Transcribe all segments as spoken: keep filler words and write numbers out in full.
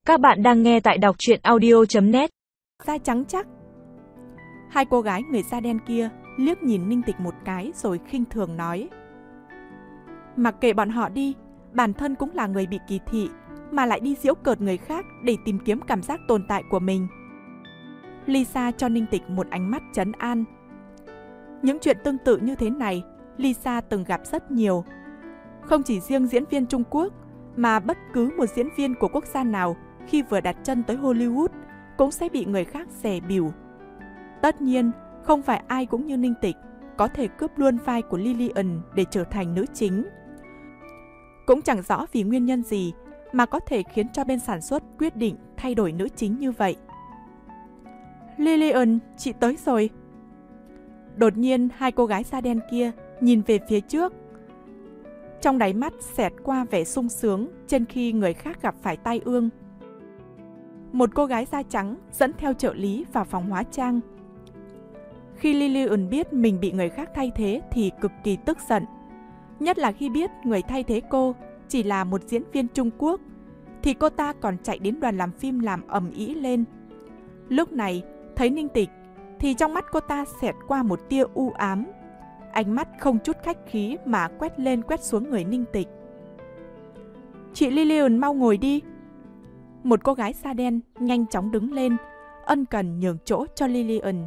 Các bạn đang nghe tại đọc truyện audio chấm net. Da trắng chắc. Hai cô gái người da đen kia liếc nhìn Ninh Tịch một cái rồi khinh thường nói: mặc kệ bọn họ đi, bản thân cũng là người bị kỳ thị, mà lại đi giễu cợt người khác để tìm kiếm cảm giác tồn tại của mình. Lisa cho Ninh Tịch một ánh mắt trấn an. Những chuyện tương tự như thế này, Lisa từng gặp rất nhiều. Không chỉ riêng diễn viên Trung Quốc, mà bất cứ một diễn viên của quốc gia nào khi vừa đặt chân tới Hollywood cũng sẽ bị người khác dè bỉu. Tất nhiên, không phải ai cũng như Ninh Tịch có thể cướp luôn vai của Lillian để trở thành nữ chính. Cũng chẳng rõ vì nguyên nhân gì mà có thể khiến cho bên sản xuất quyết định thay đổi nữ chính như vậy. Lillian, chị tới rồi. Đột nhiên hai cô gái da đen kia nhìn về phía trước. Trong đáy mắt xẹt qua vẻ sung sướng trên khi người khác gặp phải tai ương. Một cô gái da trắng dẫn theo trợ lý vào phòng hóa trang. Khi Lillian biết mình bị người khác thay thế thì cực kỳ tức giận. Nhất là khi biết người thay thế cô chỉ là một diễn viên Trung Quốc, thì cô ta còn chạy đến đoàn làm phim làm ầm ĩ lên. Lúc này, thấy Ninh Tịch, thì trong mắt cô ta xẹt qua một tia u ám. Ánh mắt không chút khách khí mà quét lên quét xuống người Ninh Tịch. Chị Lillian mau ngồi đi. Một cô gái da đen nhanh chóng đứng lên, ân cần nhường chỗ cho Lillian.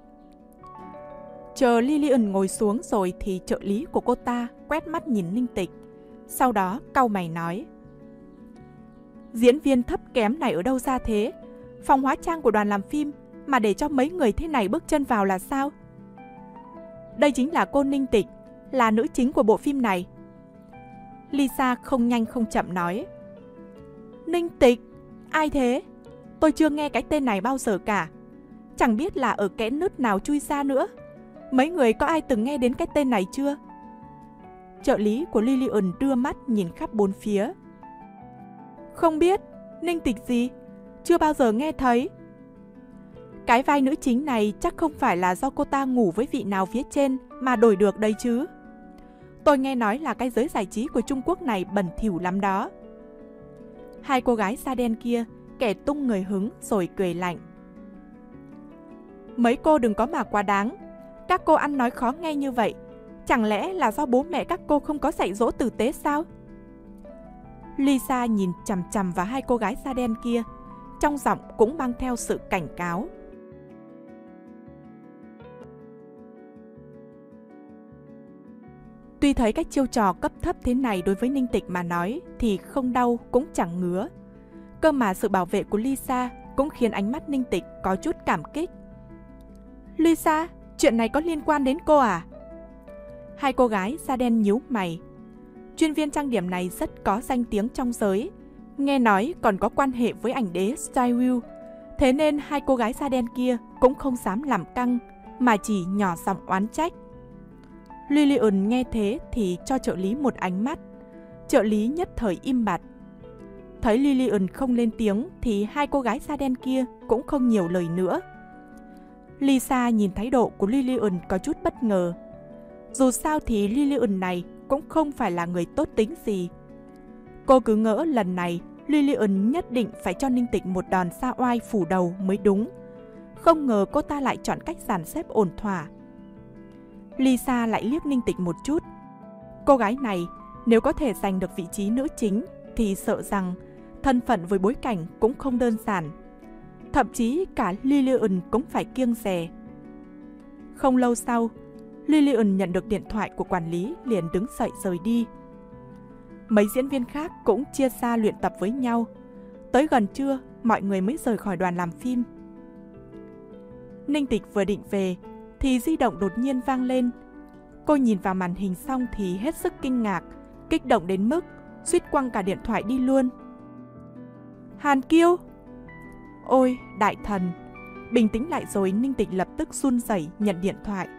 Chờ Lillian ngồi xuống rồi thì trợ lý của cô ta quét mắt nhìn Ninh Tịch, sau đó cau mày nói: diễn viên thấp kém này ở đâu ra thế? Phòng hóa trang của đoàn làm phim mà để cho mấy người thế này bước chân vào là sao? Đây chính là cô Ninh Tịch, là nữ chính của bộ phim này. Lisa không nhanh không chậm nói: Ninh Tịch? Ai thế? Tôi chưa nghe cái tên này bao giờ cả. Chẳng biết là ở kẽ nứt nào chui ra nữa. Mấy người có ai từng nghe đến cái tên này chưa? Trợ lý của Lillian đưa mắt nhìn khắp bốn phía. Không biết. Ninh Tịch gì? Chưa bao giờ nghe thấy. Cái vai nữ chính này chắc không phải là do cô ta ngủ với vị nào phía trên mà đổi được đây chứ. Tôi nghe nói là cái giới giải trí của Trung Quốc này bẩn thỉu lắm đó. Hai cô gái da đen kia kẻ tung người hứng rồi cười lạnh. Mấy cô đừng có mà quá đáng. Các cô ăn nói khó nghe như vậy, chẳng lẽ là do bố mẹ các cô không có dạy dỗ tử tế sao? Lisa nhìn chằm chằm vào hai cô gái da đen kia, trong giọng cũng mang theo sự cảnh cáo. Tuy thấy cách chiêu trò cấp thấp thế này đối với Ninh Tịch mà nói thì không đau cũng chẳng ngứa. Cơ mà sự bảo vệ của Lisa cũng khiến ánh mắt Ninh Tịch có chút cảm kích. Lisa, chuyện này có liên quan đến cô à? Hai cô gái da đen nhíu mày. Chuyên viên trang điểm này rất có danh tiếng trong giới, nghe nói còn có quan hệ với ảnh đế Style. Thế nên hai cô gái da đen kia cũng không dám làm căng, mà chỉ nhỏ giọng oán trách. Lillian nghe thế thì cho trợ lý một ánh mắt. Trợ lý nhất thời im bặt. Thấy Lillian không lên tiếng thì hai cô gái da đen kia cũng không nhiều lời nữa. Lisa nhìn thái độ của Lillian có chút bất ngờ. Dù sao thì Lillian này cũng không phải là người tốt tính gì. Cô cứ ngỡ lần này Lillian nhất định phải cho Ninh Tịch một đòn sa oai phủ đầu mới đúng. Không ngờ cô ta lại chọn cách dàn xếp ổn thỏa. Lisa lại liếc Ninh Tịch một chút. Cô gái này nếu có thể giành được vị trí nữ chính thì sợ rằng thân phận với bối cảnh cũng không đơn giản. Thậm chí cả Lillian cũng phải kiêng dè. Không lâu sau, Lillian nhận được điện thoại của quản lý liền đứng dậy rời đi. Mấy diễn viên khác cũng chia ra luyện tập với nhau. Tới gần trưa, mọi người mới rời khỏi đoàn làm phim. Ninh Tịch vừa định về thì di động đột nhiên vang lên. Cô nhìn vào màn hình xong thì hết sức kinh ngạc, kích động đến mức suýt quăng cả điện thoại đi luôn. Hàn Kiêu! Ôi, đại thần! Bình tĩnh lại rồi, Ninh Tịch lập tức run rẩy nhận điện thoại.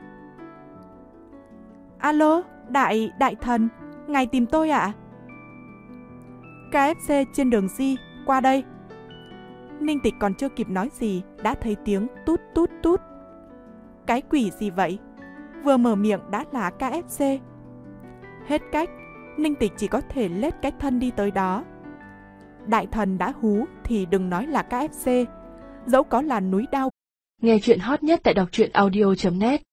Alo, đại, đại thần, ngài tìm tôi ạ? À? ca ép xê trên đường Di, qua đây. Ninh Tịch còn chưa kịp nói gì đã thấy tiếng tút tút tút. Cái quỷ gì vậy? Vừa mở miệng đã là ca ép xê. Hết cách, Ninh Tịch chỉ có thể lết cái thân đi tới đó. đại thần đã hú thì đừng nói là ca ép xê, dẫu có là núi đao. Nghe chuyện hot nhất tại đọc truyện audio chấm net.